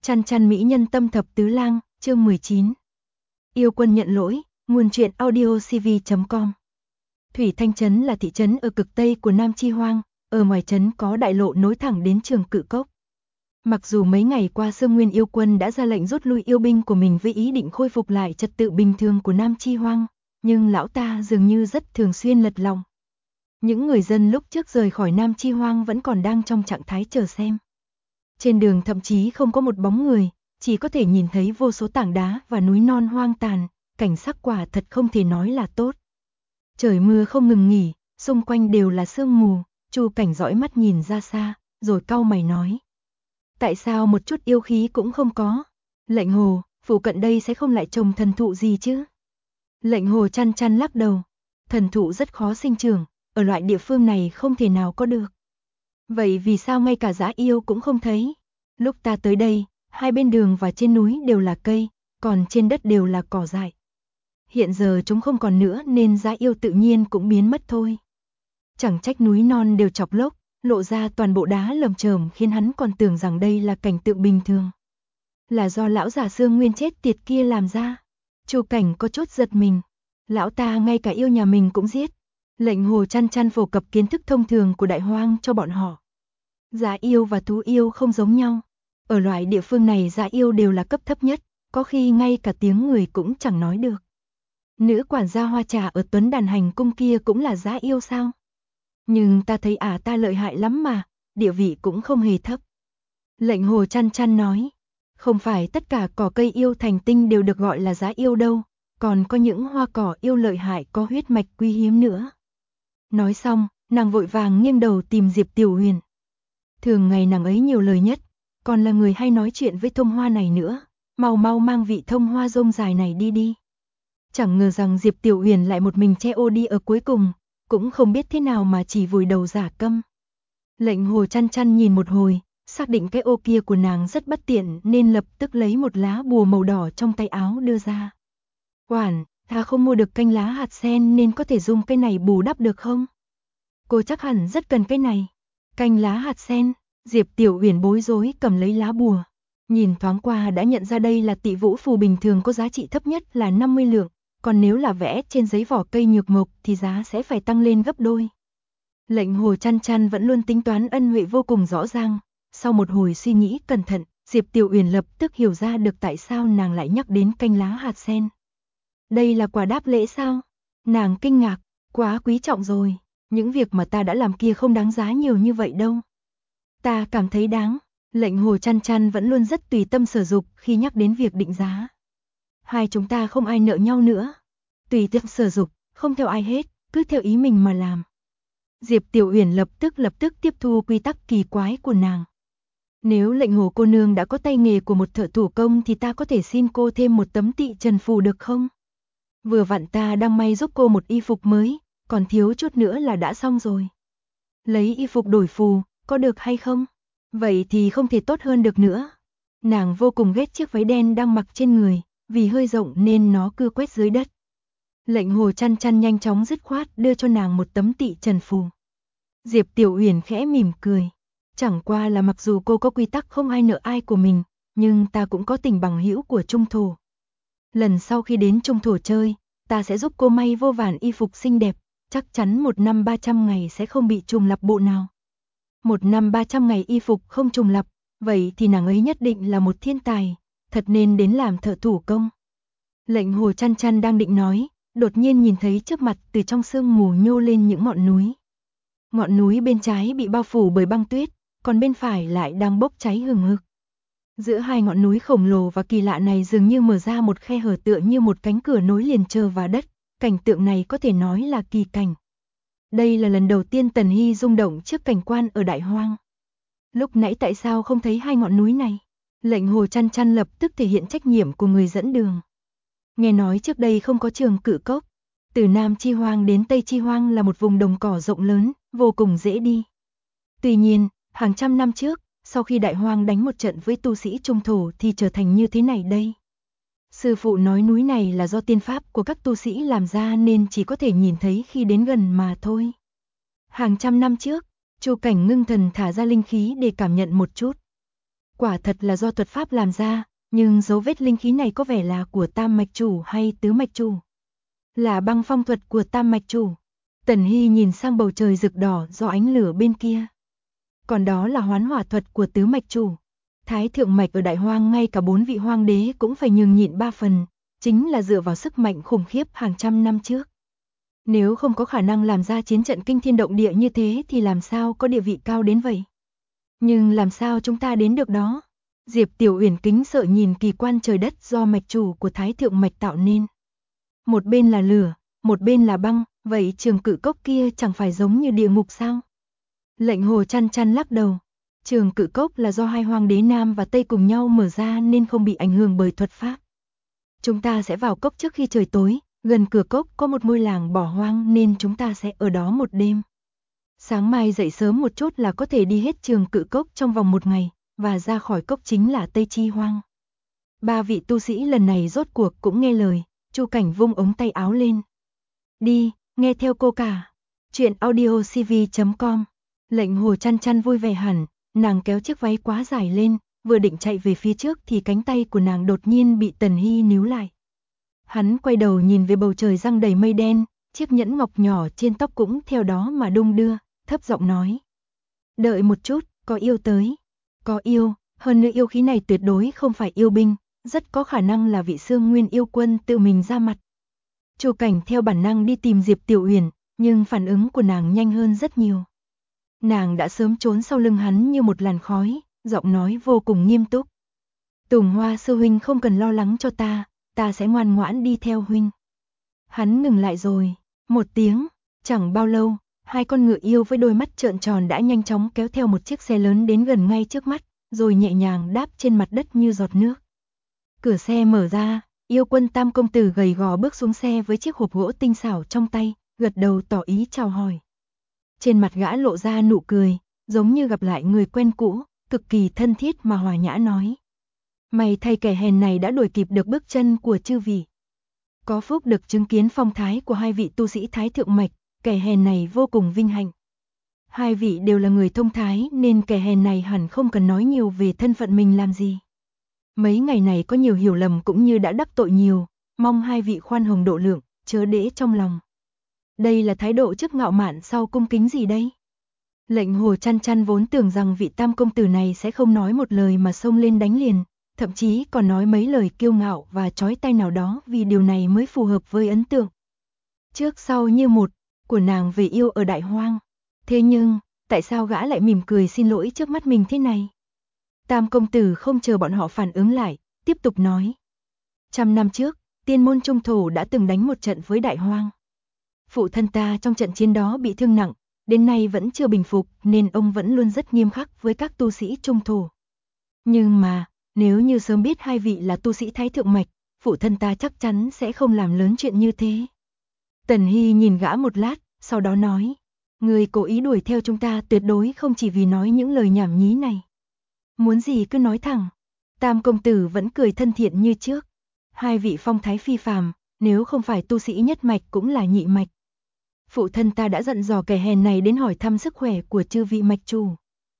Chăn chăn mỹ nhân tâm thập tứ lang, chương 19. Yêu quân nhận lỗi, nguồn truyện audiocv.com. Thủy Thanh Trấn là thị trấn ở cực tây của Nam Chi Hoang, ở ngoài trấn có đại lộ nối thẳng đến Trường Cự Cốc. Mặc dù mấy ngày qua Sương Nguyên yêu quân đã ra lệnh rút lui yêu binh của mình với ý định khôi phục lại trật tự bình thường của Nam Chi Hoang, nhưng lão ta dường như rất thường xuyên lật lòng. Những người dân lúc trước rời khỏi Nam Chi Hoang vẫn còn đang trong trạng thái chờ xem. Trên đường thậm chí không có một bóng người, chỉ có thể nhìn thấy vô số tảng đá và núi non hoang tàn, cảnh sắc quả thật không thể nói là tốt. Trời mưa không ngừng nghỉ, xung quanh đều là sương mù, Chu Cảnh dõi mắt nhìn ra xa, rồi cau mày nói. Tại sao một chút yêu khí cũng không có? Lệnh Hồ, phụ cận đây sẽ không lại trồng thần thụ gì chứ? Lệnh Hồ chăn chăn lắc đầu, thần thụ rất khó sinh trưởng, ở loại địa phương này không thể nào có được. Vậy vì sao ngay cả dã yêu cũng không thấy? Lúc ta tới đây, hai bên đường và trên núi đều là cây, còn trên đất đều là cỏ dại. Hiện giờ chúng không còn nữa nên dã yêu tự nhiên cũng biến mất thôi. Chẳng trách núi non đều chọc lốc, lộ ra toàn bộ đá lởm chởm khiến hắn còn tưởng rằng đây là cảnh tượng bình thường. Là do lão già Sương Nguyên chết tiệt kia làm ra. Chu Cảnh có chút giật mình. Lão ta ngay cả yêu nhà mình cũng giết. Lệnh Hồ chăn chăn phổ cập kiến thức thông thường của đại hoang cho bọn họ. Dã yêu và thú yêu không giống nhau. Ở loại địa phương này dã yêu đều là cấp thấp nhất, có khi ngay cả tiếng người cũng chẳng nói được. Nữ quản gia hoa trà ở Tuấn Đàn Hành Cung kia cũng là dã yêu sao? Nhưng ta thấy ta lợi hại lắm mà, địa vị cũng không hề thấp. Lệnh Hồ chăn chăn nói, không phải tất cả cỏ cây yêu thành tinh đều được gọi là dã yêu đâu, còn có những hoa cỏ yêu lợi hại có huyết mạch quý hiếm nữa. Nói xong, nàng vội vàng nghiêng đầu tìm Diệp Tiểu Huyền. Thường ngày nàng ấy nhiều lời nhất, còn là người hay nói chuyện với thông hoa này nữa, mau mau mang vị thông hoa rông dài này đi đi. Chẳng ngờ rằng Diệp Tiểu Huyền lại một mình che ô đi ở cuối cùng, cũng không biết thế nào mà chỉ vùi đầu giả câm. Lệnh Hồ chăn chăn nhìn một hồi, xác định cái ô kia của nàng rất bất tiện nên lập tức lấy một lá bùa màu đỏ trong tay áo đưa ra. Quản, ta không mua được canh lá hạt sen nên có thể dùng cái này bù đắp được không? Cô chắc hẳn rất cần cái này. Canh lá hạt sen, Diệp Tiểu Huyền bối rối cầm lấy lá bùa. Nhìn thoáng qua đã nhận ra đây là tị vũ phù bình thường có giá trị thấp nhất là 50 lượng, còn nếu là vẽ trên giấy vỏ cây nhược mộc thì giá sẽ phải tăng lên gấp đôi. Lệnh Hồ chăn chăn vẫn luôn tính toán ân huệ vô cùng rõ ràng. Sau một hồi suy nghĩ cẩn thận, Diệp Tiểu Huyền lập tức hiểu ra được tại sao nàng lại nhắc đến canh lá hạt sen. Đây là quà đáp lễ sao? Nàng kinh ngạc, quá quý trọng rồi. Những việc mà ta đã làm kia không đáng giá nhiều như vậy đâu. Ta cảm thấy đáng. Lệnh Hồ chăn chăn vẫn luôn rất tùy tâm sở dục khi nhắc đến việc định giá. Hai chúng ta không ai nợ nhau nữa. Tùy tâm sở dục, không theo ai hết, cứ theo ý mình mà làm. Diệp Tiểu Huyền lập tức tiếp thu quy tắc kỳ quái của nàng. Nếu Lệnh Hồ cô nương đã có tay nghề của một thợ thủ công thì ta có thể xin cô thêm một tấm tị trần phù được không? Vừa vặn ta đang may giúp cô một y phục mới, còn thiếu chút nữa là đã xong rồi. Lấy y phục đổi phù, có được hay không? Vậy thì không thể tốt hơn được nữa. Nàng vô cùng ghét chiếc váy đen đang mặc trên người, vì hơi rộng nên nó cưa quét dưới đất. Lệnh Hồ chăn chăn nhanh chóng dứt khoát đưa cho nàng một tấm tị trần phù. Diệp Tiểu Huyền khẽ mỉm cười. Chẳng qua là mặc dù cô có quy tắc không ai nợ ai của mình, nhưng ta cũng có tình bằng hữu của Trung Thổ. Lần sau khi đến Trung Thổ chơi, ta sẽ giúp cô may vô vàn y phục xinh đẹp, chắc chắn 1 năm 300 ngày sẽ không bị trùng lặp bộ nào. 1 năm 300 ngày y phục không trùng lặp, vậy thì nàng ấy nhất định là một thiên tài, thật nên đến làm thợ thủ công. Lệnh Hồ chăn chăn đang định nói, đột nhiên nhìn thấy trước mặt từ trong sương mù nhô lên những ngọn núi. Ngọn núi bên trái bị bao phủ bởi băng tuyết, còn bên phải lại đang bốc cháy hừng hực. Giữa hai ngọn núi khổng lồ và kỳ lạ này dường như mở ra một khe hở tựa như một cánh cửa nối liền trời và đất, cảnh tượng này có thể nói là kỳ cảnh. Đây là lần đầu tiên Tần Hy rung động trước cảnh quan ở Đại Hoang. Lúc nãy tại sao không thấy hai ngọn núi này? Lệnh Hồ chăn chăn lập tức thể hiện trách nhiệm của người dẫn đường. Nghe nói trước đây không có Trường Cự Cốc. Từ Nam Chi Hoang đến Tây Chi Hoang là một vùng đồng cỏ rộng lớn, vô cùng dễ đi. Tuy nhiên, hàng trăm năm trước, sau khi Đại Hoang đánh một trận với tu sĩ Trung Thổ thì trở thành như thế này đây. Sư phụ nói núi này là do tiên pháp của các tu sĩ làm ra nên chỉ có thể nhìn thấy khi đến gần mà thôi. Hàng trăm năm trước, Chu Cảnh ngưng thần thả ra linh khí để cảm nhận một chút. Quả thật là do thuật pháp làm ra, nhưng dấu vết linh khí này có vẻ là của tam mạch chủ hay tứ mạch chủ? Là băng phong thuật của tam mạch chủ. Tần Hy nhìn sang bầu trời rực đỏ do ánh lửa bên kia. Còn đó là hoán hỏa thuật của tứ mạch chủ. Thái thượng mạch ở Đại Hoang ngay cả 4 vị hoang đế cũng phải nhường nhịn 3 phần, chính là dựa vào sức mạnh khủng khiếp hàng trăm năm trước. Nếu không có khả năng làm ra chiến trận kinh thiên động địa như thế thì làm sao có địa vị cao đến vậy? Nhưng làm sao chúng ta đến được đó? Diệp Tiểu Uyển kính sợ nhìn kỳ quan trời đất do mạch chủ của Thái thượng mạch tạo nên. Một bên là lửa, một bên là băng, vậy Trường Cự Cốc kia chẳng phải giống như địa ngục sao? Lệnh Hồ chăn chăn lắc đầu. Trường Cự Cốc là do hai hoàng đế Nam và Tây cùng nhau mở ra nên không bị ảnh hưởng bởi thuật pháp. Chúng ta sẽ vào cốc trước khi trời tối, gần cửa cốc có một ngôi làng bỏ hoang nên chúng ta sẽ ở đó một đêm. Sáng mai dậy sớm một chút là có thể đi hết Trường Cự Cốc trong vòng 1 ngày, và ra khỏi cốc chính là Tây Chi Hoang. 3 vị tu sĩ lần này rốt cuộc cũng nghe lời, Chu Cảnh vung ống tay áo lên. Đi, nghe theo cô cả. Chuyện audiocv.com. Lệnh Hồ chăn chăn vui vẻ hẳn, nàng kéo chiếc váy quá dài lên, vừa định chạy về phía trước thì cánh tay của nàng đột nhiên bị Tần Hy níu lại. Hắn quay đầu nhìn về bầu trời răng đầy mây đen, chiếc nhẫn ngọc nhỏ trên tóc cũng theo đó mà đung đưa, thấp giọng nói. Đợi một chút, có yêu tới. Có yêu, hơn nữa yêu khí này tuyệt đối không phải yêu binh, rất có khả năng là vị Xương Nguyên yêu quân tự mình ra mặt. Chu Cảnh theo bản năng đi tìm Diệp Tiểu Uyển, nhưng phản ứng của nàng nhanh hơn rất nhiều. Nàng đã sớm trốn sau lưng hắn như một làn khói, giọng nói vô cùng nghiêm túc. Tùng Hoa sư huynh không cần lo lắng cho ta sẽ ngoan ngoãn đi theo huynh. Hắn ngừng lại rồi, một tiếng, chẳng bao lâu, 2 con ngựa yêu với đôi mắt trợn tròn đã nhanh chóng kéo theo một chiếc xe lớn đến gần ngay trước mắt, rồi nhẹ nhàng đáp trên mặt đất như giọt nước. Cửa xe mở ra, yêu quân Tam công tử gầy gò bước xuống xe với chiếc hộp gỗ tinh xảo trong tay, gật đầu tỏ ý chào hỏi. Trên mặt gã lộ ra nụ cười, giống như gặp lại người quen cũ, cực kỳ thân thiết mà hòa nhã nói. Mày thay kẻ hèn này đã đuổi kịp được bước chân của chư vị. Có phúc được chứng kiến phong thái của 2 vị tu sĩ Thái thượng mạch, kẻ hèn này vô cùng vinh hạnh. 2 vị đều là người thông thái nên kẻ hèn này hẳn không cần nói nhiều về thân phận mình làm gì. Mấy ngày này có nhiều hiểu lầm cũng như đã đắc tội nhiều, mong 2 vị khoan hồng độ lượng, chớ để trong lòng. Đây là thái độ trước ngạo mạn sau cung kính gì đây? Lệnh Hồ chăn chăn vốn tưởng rằng vị Tam công tử này sẽ không nói một lời mà xông lên đánh liền, thậm chí còn nói mấy lời kiêu ngạo và chói tai nào đó vì điều này mới phù hợp với ấn tượng trước sau như một của nàng về yêu ở Đại Hoang. Thế nhưng, tại sao gã lại mỉm cười xin lỗi trước mắt mình thế này? Tam công tử không chờ bọn họ phản ứng lại, tiếp tục nói. 100 năm trước, Tiên môn Trung thổ đã từng đánh một trận với Đại Hoang. Phụ thân ta trong trận chiến đó bị thương nặng, đến nay vẫn chưa bình phục nên ông vẫn luôn rất nghiêm khắc với các tu sĩ Trung thổ. Nhưng mà, nếu như sớm biết 2 vị là tu sĩ Thái thượng mạch, phụ thân ta chắc chắn sẽ không làm lớn chuyện như thế. Tần Hy nhìn gã một lát, sau đó nói. Người cố ý đuổi theo chúng ta tuyệt đối không chỉ vì nói những lời nhảm nhí này. Muốn gì cứ nói thẳng. Tam công tử vẫn cười thân thiện như trước. 2 vị phong thái phi phàm, nếu không phải tu sĩ nhất mạch cũng là nhị mạch. Phụ thân ta đã dặn dò kẻ hèn này đến hỏi thăm sức khỏe của chư vị mạch chủ.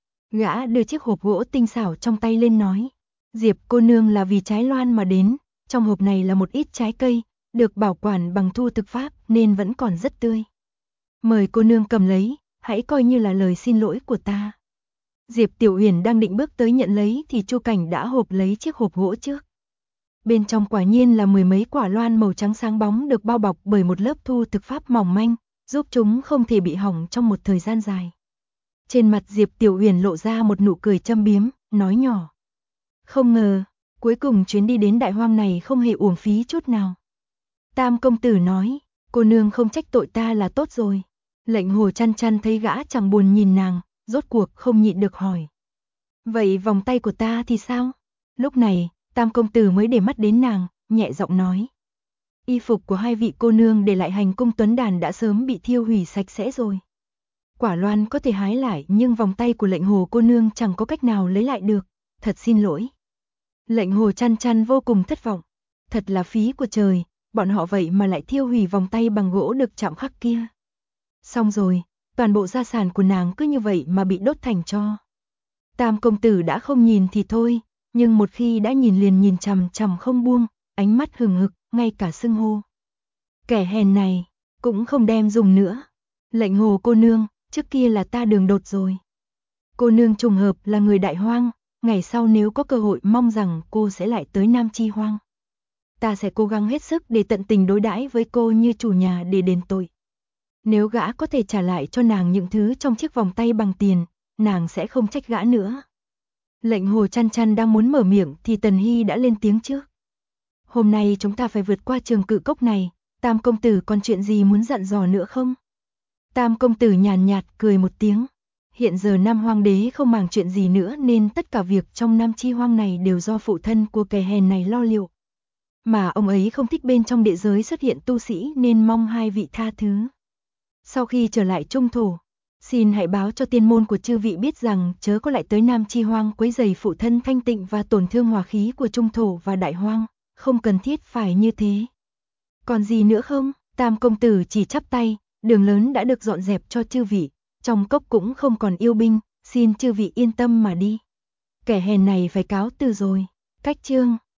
Gã đưa chiếc hộp gỗ tinh xảo trong tay lên nói. Diệp cô nương là vì trái loan mà đến, trong hộp này là một ít trái cây, được bảo quản bằng thu thực pháp nên vẫn còn rất tươi. Mời cô nương cầm lấy, hãy coi như là lời xin lỗi của ta. Diệp Tiểu Uyển đang định bước tới nhận lấy thì Chu Cảnh đã hộp lấy chiếc hộp gỗ trước. Bên trong quả nhiên là 10 mấy quả loan màu trắng sáng bóng được bao bọc bởi một lớp thu thực pháp mỏng manh, giúp chúng không thể bị hỏng trong một thời gian dài. Trên mặt Diệp Tiểu Uyển lộ ra một nụ cười châm biếm, nói nhỏ. Không ngờ, cuối cùng chuyến đi đến Đại Hoang này không hề uổng phí chút nào. Tam công tử nói, cô nương không trách tội ta là tốt rồi. Lệnh Hồ chăn chăn thấy gã chẳng buồn nhìn nàng, rốt cuộc không nhịn được hỏi. Vậy vòng tay của ta thì sao? Lúc này, Tam công tử mới để mắt đến nàng, nhẹ giọng nói. Y phục của 2 vị cô nương để lại hành cung tuấn đàn đã sớm bị thiêu hủy sạch sẽ rồi. Quả loan có thể hái lại nhưng vòng tay của lệnh Hồ cô nương chẳng có cách nào lấy lại được, thật xin lỗi. Lệnh Hồ chăn chăn vô cùng thất vọng, thật là phí của trời, bọn họ vậy mà lại thiêu hủy vòng tay bằng gỗ được chạm khắc kia. Xong rồi, toàn bộ gia sản của nàng cứ như vậy mà bị đốt thành tro. Tam công tử đã không nhìn thì thôi, nhưng một khi đã nhìn liền nhìn chằm chằm không buông, ánh mắt hừng hực, ngay cả xưng hô. Kẻ hèn này, cũng không đem dùng nữa. Lệnh Hồ cô nương, trước kia là ta đường đột rồi. Cô nương trùng hợp là người Đại Hoang, ngày sau nếu có cơ hội mong rằng cô sẽ lại tới Nam Chi Hoang. Ta sẽ cố gắng hết sức để tận tình đối đãi với cô như chủ nhà để đền tội. Nếu gã có thể trả lại cho nàng những thứ trong chiếc vòng tay bằng tiền, nàng sẽ không trách gã nữa. Lệnh Hồ chăn chăn đang muốn mở miệng thì Tần Hy đã lên tiếng trước. Hôm nay chúng ta phải vượt qua trường cự cốc này, Tam công tử còn chuyện gì muốn dặn dò nữa không? Tam công tử nhàn nhạt cười một tiếng. Hiện giờ Nam Hoang đế không màng chuyện gì nữa nên tất cả việc trong Nam Chi Hoang này đều do phụ thân của kẻ hèn này lo liệu. Mà ông ấy không thích bên trong địa giới xuất hiện tu sĩ nên mong hai vị tha thứ. Sau khi trở lại Trung Thổ, xin hãy báo cho tiên môn của chư vị biết rằng chớ có lại tới Nam Chi Hoang quấy rầy phụ thân thanh tịnh và tổn thương hòa khí của Trung Thổ và Đại Hoang, không cần thiết phải như thế. Còn gì nữa không? Tam công tử chỉ chắp tay, đường lớn đã được dọn dẹp cho chư vị, trong cốc cũng không còn yêu binh, xin chư vị yên tâm mà đi. Kẻ hèn này phải cáo từ rồi. Cách chương